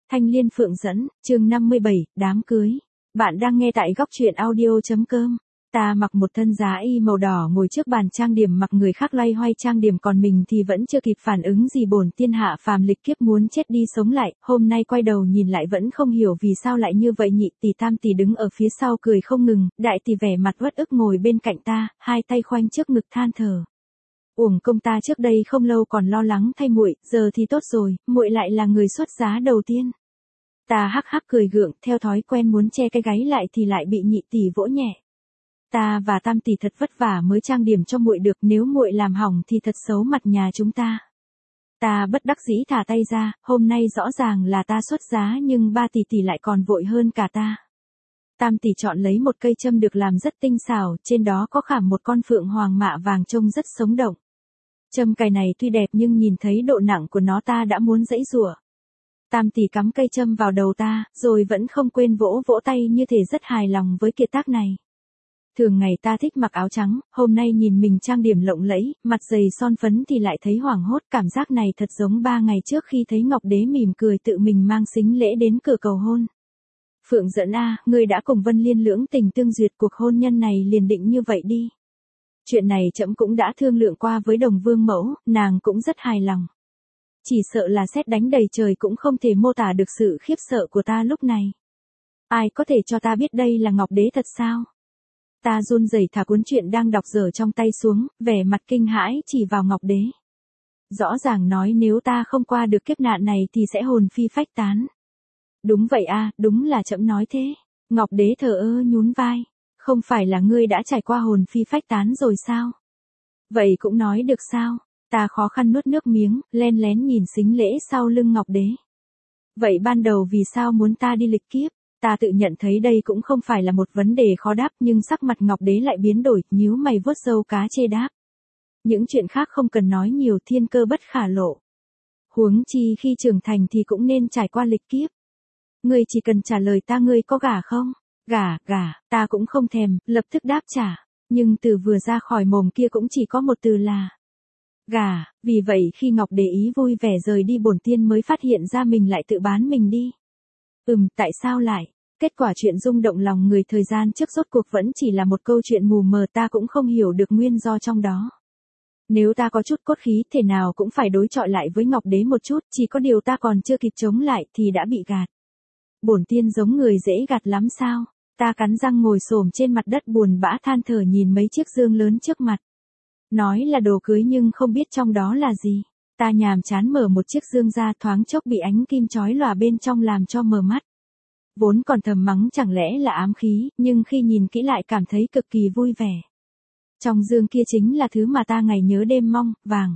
Thanh Liên Phượng dẫn, chương 57, đám cưới. Bạn đang nghe tại góc truyện audio.com. Ta mặc một thân giá y màu đỏ ngồi trước bàn trang điểm mặc người khác loay hoay trang điểm còn mình thì vẫn chưa kịp phản ứng gì bổn tiên hạ phàm lịch kiếp muốn chết đi sống lại, hôm nay quay đầu nhìn lại vẫn không hiểu vì sao lại như vậy nhị tỷ tam tỷ đứng ở phía sau cười không ngừng, đại tỷ vẻ mặt uất ức ngồi bên cạnh ta, hai tay khoanh trước ngực than thở. Uổng công ta trước đây không lâu còn lo lắng thay muội, giờ thì tốt rồi, muội lại là người xuất giá đầu tiên. Ta hắc hắc cười gượng, theo thói quen muốn che cái gáy lại thì lại bị nhị tỷ vỗ nhẹ. Ta và tam tỷ thật vất vả mới trang điểm cho muội được, nếu muội làm hỏng thì thật xấu mặt nhà chúng ta. Ta bất đắc dĩ thả tay ra, hôm nay rõ ràng là ta xuất giá nhưng ba tỷ tỷ lại còn vội hơn cả ta. Tam tỷ chọn lấy một cây châm được làm rất tinh xảo, trên đó có khảm một con phượng hoàng mạ vàng trông rất sống động. Châm cài này tuy đẹp nhưng nhìn thấy độ nặng của nó ta đã muốn giãy giụa. Tam tỷ cắm cây châm vào đầu ta, rồi vẫn không quên vỗ vỗ tay như thể rất hài lòng với kiệt tác này. Thường ngày ta thích mặc áo trắng, hôm nay nhìn mình trang điểm lộng lẫy, mặt dày son phấn thì lại thấy hoảng hốt, cảm giác này thật giống 3 ngày trước khi thấy Ngọc Đế mỉm cười tự mình mang sính lễ đến cửa cầu hôn. Phượng dẫn a, ngươi đã cùng Vân Liên lưỡng tình tương duyệt, cuộc hôn nhân này liền định như vậy đi. Chuyện này trẫm cũng đã thương lượng qua với Đồng Vương mẫu, nàng cũng rất hài lòng. Chỉ sợ là sét đánh đầy trời cũng không thể mô tả được sự khiếp sợ của ta lúc này. Ai có thể cho ta biết đây là Ngọc Đế thật sao? Ta run rẩy thả cuốn truyện đang đọc dở trong tay xuống, vẻ mặt kinh hãi chỉ vào Ngọc Đế. Rõ ràng nói nếu ta không qua được kiếp nạn này thì sẽ hồn phi phách tán. Đúng vậy a, đúng là trẫm nói thế. Ngọc Đế thờ ơ nhún vai. Không phải là ngươi đã trải qua hồn phi phách tán rồi sao? Vậy cũng nói được sao? Ta khó khăn nuốt nước miếng, len lén nhìn sính lễ sau lưng Ngọc Đế. Vậy ban đầu vì sao muốn ta đi lịch kiếp? Ta tự nhận thấy đây cũng không phải là một vấn đề khó đáp nhưng sắc mặt Ngọc Đế lại biến đổi, nhíu mày vuốt râu cá chê đáp. Những chuyện khác không cần nói nhiều, thiên cơ bất khả lộ. Huống chi khi trưởng thành thì cũng nên trải qua lịch kiếp. Ngươi chỉ cần trả lời ta ngươi có gả không? Gả, ta cũng không thèm, lập tức đáp trả. Nhưng từ vừa ra khỏi mồm kia cũng chỉ có một từ là gả, vì vậy khi Ngọc Đế ý vui vẻ rời đi bổn tiên mới phát hiện ra mình lại tự bán mình đi. Tại sao lại? Kết quả chuyện rung động lòng người thời gian trước rốt cuộc vẫn chỉ là một câu chuyện mù mờ, ta cũng không hiểu được nguyên do trong đó. Nếu ta có chút cốt khí thế nào cũng phải đối chọi lại với Ngọc Đế một chút, chỉ có điều ta còn chưa kịp chống lại thì đã bị gạt. Bổn tiên giống người dễ gạt lắm sao? Ta cắn răng ngồi xổm trên mặt đất buồn bã than thở nhìn mấy chiếc dương lớn trước mặt. Nói là đồ cưới nhưng không biết trong đó là gì. Ta nhàm chán mở một chiếc dương ra, thoáng chốc bị ánh kim chói lòa bên trong làm cho mờ mắt. Vốn còn thầm mắng chẳng lẽ là ám khí, nhưng khi nhìn kỹ lại cảm thấy cực kỳ vui vẻ. Trong dương kia chính là thứ mà ta ngày nhớ đêm mong, vàng.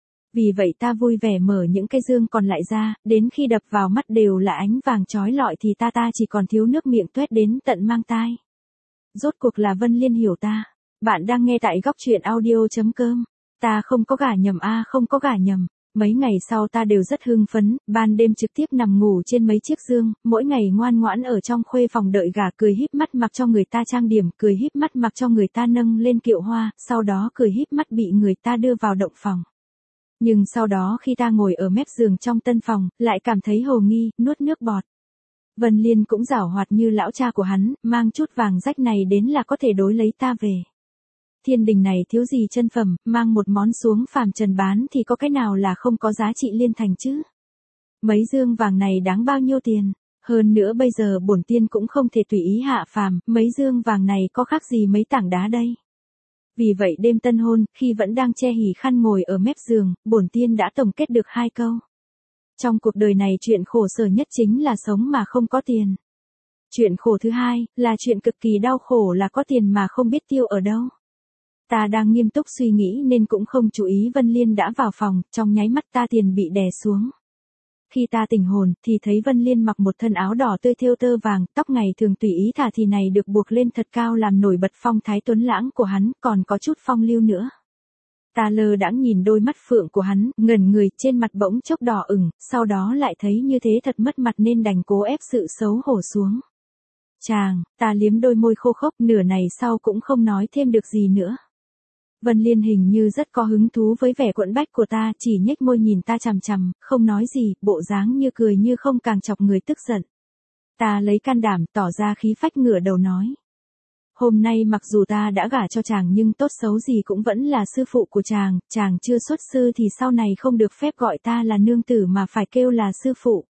Vì vậy ta vui vẻ mở những cái dương còn lại ra, đến khi đập vào mắt đều là ánh vàng chói lọi thì ta chỉ còn thiếu nước miệng tuét đến tận mang tai. Rốt cuộc là Vân Liên hiểu ta. Bạn đang nghe tại góc truyện audio.com. Ta không có gả nhầm a, không có gả nhầm. Mấy ngày sau ta đều rất hưng phấn, ban đêm trực tiếp nằm ngủ trên mấy chiếc dương, mỗi ngày ngoan ngoãn ở trong khuê phòng đợi gả, cười híp mắt mặc cho người ta trang điểm, cười híp mắt mặc cho người ta nâng lên kiệu hoa, sau đó cười híp mắt bị người ta đưa vào động phòng. Nhưng sau đó khi ta ngồi ở mép giường trong tân phòng, lại cảm thấy hồ nghi, nuốt nước bọt. Vân Liên cũng giảo hoạt như lão cha của hắn, mang chút vàng rách này đến là có thể đối lấy ta về. Thiên đình này thiếu gì chân phẩm, mang một món xuống phàm trần bán thì có cái nào là không có giá trị liên thành chứ? Mấy dương vàng này đáng bao nhiêu tiền? Hơn nữa bây giờ bổn tiên cũng không thể tùy ý hạ phàm, mấy dương vàng này có khác gì mấy tảng đá đây? Vì vậy đêm tân hôn, khi vẫn đang che hỉ khăn ngồi ở mép giường, bổn tiên đã tổng kết được 2 câu. Trong cuộc đời này chuyện khổ sở nhất chính là sống mà không có tiền. Chuyện khổ thứ hai, là chuyện cực kỳ đau khổ là có tiền mà không biết tiêu ở đâu. Ta đang nghiêm túc suy nghĩ nên cũng không chú ý Vân Liên đã vào phòng, trong nháy mắt ta tiền bị đè xuống. Khi ta tỉnh hồn, thì thấy Vân Liên mặc một thân áo đỏ tươi thêu tơ vàng, tóc ngày thường tùy ý thả thì này được buộc lên thật cao làm nổi bật phong thái tuấn lãng của hắn, còn có chút phong lưu nữa. Ta lơ đãng nhìn đôi mắt phượng của hắn, ngẩn người, trên mặt bỗng chốc đỏ ửng, sau đó lại thấy như thế thật mất mặt nên đành cố ép sự xấu hổ xuống. Chàng, ta liếm đôi môi khô khốc, nửa này sau cũng không nói thêm được gì nữa. Vân Liên hình như rất có hứng thú với vẻ quẫn bách của ta, chỉ nhếch môi nhìn ta chằm chằm, không nói gì, bộ dáng như cười như không càng chọc người tức giận. Ta lấy can đảm tỏ ra khí phách ngửa đầu nói. Hôm nay mặc dù ta đã gả cho chàng nhưng tốt xấu gì cũng vẫn là sư phụ của chàng chưa xuất sư thì sau này không được phép gọi ta là nương tử mà phải kêu là sư phụ.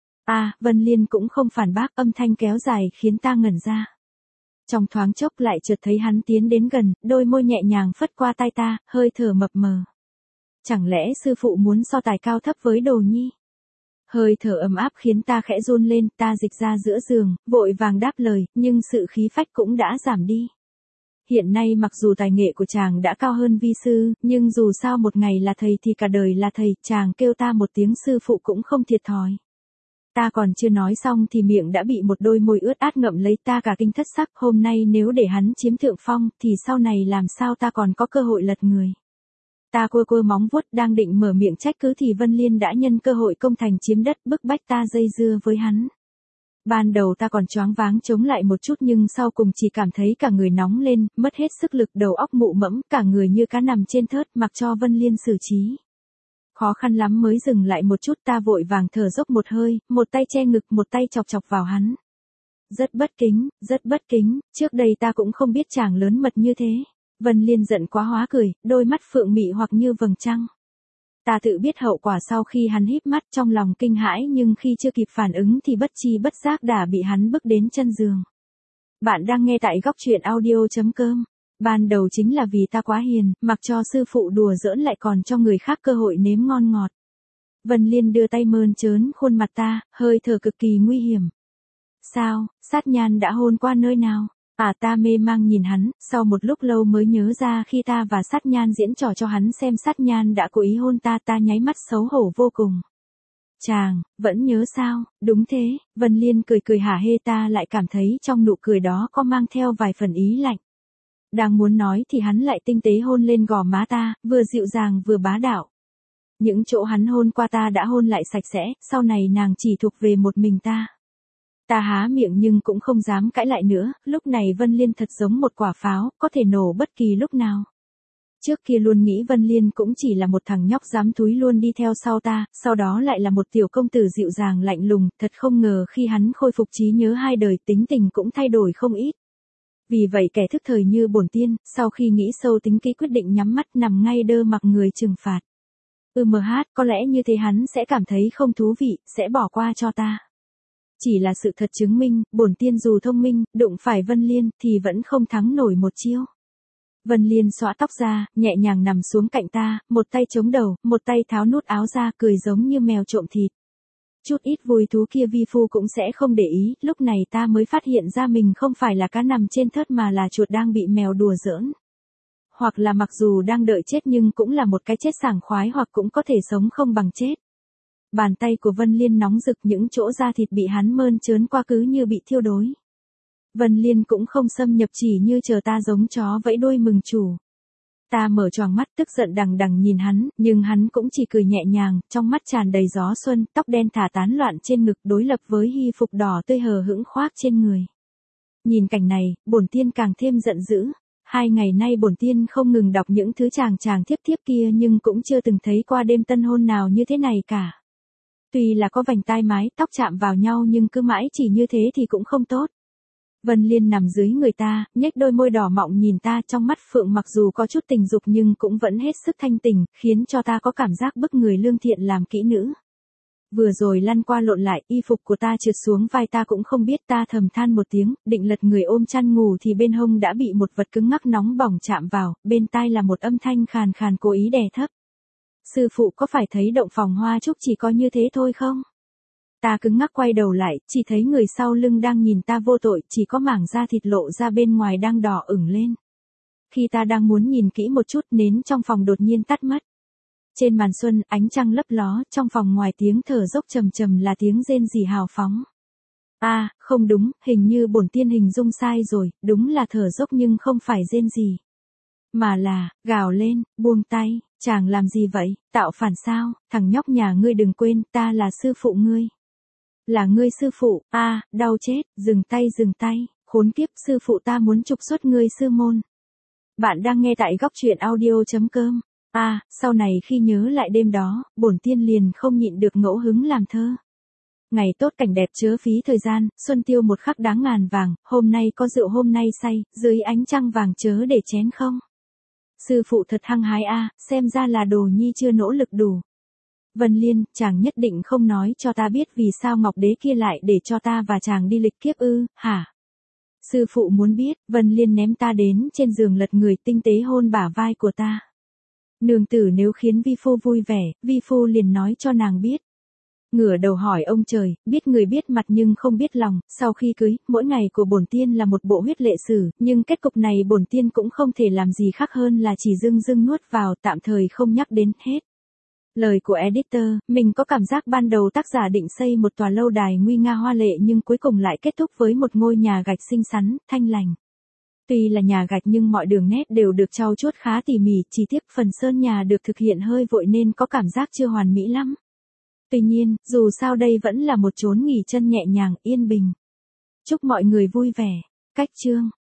Vân Liên cũng không phản bác, âm thanh kéo dài khiến ta ngẩn ra. Trong thoáng chốc lại chợt thấy hắn tiến đến gần, đôi môi nhẹ nhàng phất qua tai ta, hơi thở mập mờ. Chẳng lẽ sư phụ muốn so tài cao thấp với Đồ Nhi? Hơi thở ấm áp khiến ta khẽ run lên, ta dịch ra giữa giường, vội vàng đáp lời, nhưng sự khí phách cũng đã giảm đi. Hiện nay mặc dù tài nghệ của chàng đã cao hơn vi sư, nhưng dù sao một ngày là thầy thì cả đời là thầy, chàng kêu ta một tiếng sư phụ cũng không thiệt thòi. Ta còn chưa nói xong thì miệng đã bị một đôi môi ướt át ngậm lấy, ta cả kinh thất sắc, hôm nay nếu để hắn chiếm thượng phong thì sau này làm sao ta còn có cơ hội lật người. Ta cua móng vuốt đang định mở miệng trách cứ thì Vân Liên đã nhân cơ hội công thành chiếm đất, bức bách ta dây dưa với hắn. Ban đầu ta còn choáng váng chống lại một chút nhưng sau cùng chỉ cảm thấy cả người nóng lên, mất hết sức lực, đầu óc mụ mẫm, cả người như cá nằm trên thớt, mặc cho Vân Liên xử trí. Khó khăn lắm mới dừng lại một chút, ta vội vàng thở dốc một hơi, một tay che ngực, một tay chọc chọc vào hắn. Rất bất kính, trước đây ta cũng không biết chàng lớn mật như thế. Vân Liên giận quá hóa cười, đôi mắt phượng mị hoặc như vầng trăng. Ta tự biết hậu quả sau khi hắn híp mắt, trong lòng kinh hãi nhưng khi chưa kịp phản ứng thì bất chi bất giác đã bị hắn bức đến chân giường. Bạn đang nghe tại góc truyện audio.com. Ban đầu chính là vì ta quá hiền, mặc cho sư phụ đùa giỡn lại còn cho người khác cơ hội nếm ngon ngọt. Vân Liên đưa tay mơn trớn khuôn mặt ta, hơi thở cực kỳ nguy hiểm. Sao, Sát Nhan đã hôn qua nơi nào? Ta mê mang nhìn hắn, sau một lúc lâu mới nhớ ra khi ta và Sát Nhan diễn trò cho hắn xem Sát Nhan đã cố ý hôn ta, ta nháy mắt xấu hổ vô cùng. Chàng, vẫn nhớ sao? Đúng thế, Vân Liên cười hả hê, ta lại cảm thấy trong nụ cười đó có mang theo vài phần ý lạnh. Đang muốn nói thì hắn lại tinh tế hôn lên gò má ta, vừa dịu dàng vừa bá đạo. Những chỗ hắn hôn qua ta đã hôn lại sạch sẽ, sau này nàng chỉ thuộc về một mình ta. Ta há miệng nhưng cũng không dám cãi lại nữa, lúc này Vân Liên thật giống một quả pháo, có thể nổ bất kỳ lúc nào. Trước kia luôn nghĩ Vân Liên cũng chỉ là một thằng nhóc dám túi luôn đi theo sau ta, sau đó lại là một tiểu công tử dịu dàng lạnh lùng, thật không ngờ khi hắn khôi phục trí nhớ hai đời tính tình cũng thay đổi không ít. Vì vậy kẻ thức thời như bổn tiên, sau khi nghĩ sâu tính kỹ quyết định nhắm mắt nằm ngay đơ mặc người trừng phạt. Có lẽ như thế hắn sẽ cảm thấy không thú vị, sẽ bỏ qua cho ta. Chỉ là sự thật chứng minh, bổn tiên dù thông minh, đụng phải Vân Liên thì vẫn không thắng nổi một chiêu. Vân Liên xõa tóc ra, nhẹ nhàng nằm xuống cạnh ta, một tay chống đầu, một tay tháo nút áo ra, cười giống như mèo trộm thịt. Chút ít vui thú kia vi phu cũng sẽ không để ý, lúc này ta mới phát hiện ra mình không phải là cá nằm trên thớt mà là chuột đang bị mèo đùa giỡn. Hoặc là mặc dù đang đợi chết nhưng cũng là một cái chết sảng khoái, hoặc cũng có thể sống không bằng chết. Bàn tay của Vân Liên nóng rực, những chỗ da thịt bị hắn mơn trớn qua cứ như bị thiêu đối. Vân Liên cũng không xâm nhập, chỉ như chờ ta giống chó vẫy đuôi mừng chủ. Ta mở choàng mắt tức giận đằng đằng nhìn hắn, nhưng hắn cũng chỉ cười nhẹ nhàng, trong mắt tràn đầy gió xuân, tóc đen thả tán loạn trên ngực đối lập với y phục đỏ tươi hờ hững khoác trên người. Nhìn cảnh này, bổn tiên càng thêm giận dữ. 2 ngày nay bổn tiên không ngừng đọc những thứ chàng thiếp kia nhưng cũng chưa từng thấy qua đêm tân hôn nào như thế này cả. Tuy là có vành tai mái tóc chạm vào nhau nhưng cứ mãi chỉ như thế thì cũng không tốt. Vân Liên nằm dưới người ta, nhếch đôi môi đỏ mọng nhìn ta, trong mắt phượng mặc dù có chút tình dục nhưng cũng vẫn hết sức thanh tình, khiến cho ta có cảm giác bức người lương thiện làm kỹ nữ. Vừa rồi lăn qua lộn lại, y phục của ta trượt xuống vai ta cũng không biết, ta thầm than một tiếng, định lật người ôm chăn ngủ thì bên hông đã bị một vật cứng ngắc nóng bỏng chạm vào, bên tai là một âm thanh khàn khàn cố ý đè thấp. Sư phụ có phải thấy động phòng hoa trúc chỉ có như thế thôi không? Ta cứng ngắc quay đầu lại, chỉ thấy người sau lưng đang nhìn ta vô tội, chỉ có mảng da thịt lộ ra bên ngoài đang đỏ ửng lên. Khi ta đang muốn nhìn kỹ một chút, nến trong phòng đột nhiên tắt mất. Trên màn xuân, ánh trăng lấp ló, trong phòng ngoài tiếng thở dốc trầm trầm là tiếng rên rỉ hào phóng. Không đúng, hình như bổn tiên hình dung sai rồi, đúng là thở dốc nhưng không phải rên rỉ. Mà là, gào lên, buông tay, chàng làm gì vậy, tạo phản sao, thằng nhóc nhà ngươi đừng quên, ta là sư phụ ngươi. Là ngươi sư phụ, đau chết, dừng tay, khốn kiếp, sư phụ ta muốn trục xuất ngươi sư môn. Bạn đang nghe tại góc truyện audio.com. Sau này khi nhớ lại đêm đó, bổn tiên liền không nhịn được ngẫu hứng làm thơ. Ngày tốt cảnh đẹp chớ phí thời gian, xuân tiêu một khắc đáng ngàn vàng, hôm nay có rượu hôm nay say, dưới ánh trăng vàng chớ để chén không. Sư phụ thật hăng hái xem ra là đồ nhi chưa nỗ lực đủ. Vân Liên, chàng nhất định không nói cho ta biết vì sao Ngọc Đế kia lại để cho ta và chàng đi lịch kiếp ư, hả? Sư phụ muốn biết, Vân Liên ném ta đến trên giường lật người tinh tế hôn bả vai của ta. Nương tử nếu khiến vi phu vui vẻ, vi phu liền nói cho nàng biết. Ngửa đầu hỏi ông trời, biết người biết mặt nhưng không biết lòng, sau khi cưới, mỗi ngày của bổn tiên là một bộ huyết lệ sử, nhưng kết cục này bổn tiên cũng không thể làm gì khác hơn là chỉ dưng dưng nuốt vào, tạm thời không nhắc đến hết. Lời của editor, mình có cảm giác ban đầu tác giả định xây một tòa lâu đài nguy nga hoa lệ nhưng cuối cùng lại kết thúc với một ngôi nhà gạch xinh xắn, thanh lành. Tuy là nhà gạch nhưng mọi đường nét đều được trau chuốt khá tỉ mỉ, chỉ tiếc phần sơn nhà được thực hiện hơi vội nên có cảm giác chưa hoàn mỹ lắm. Tuy nhiên, dù sao đây vẫn là một chốn nghỉ chân nhẹ nhàng, yên bình. Chúc mọi người vui vẻ. Cách chương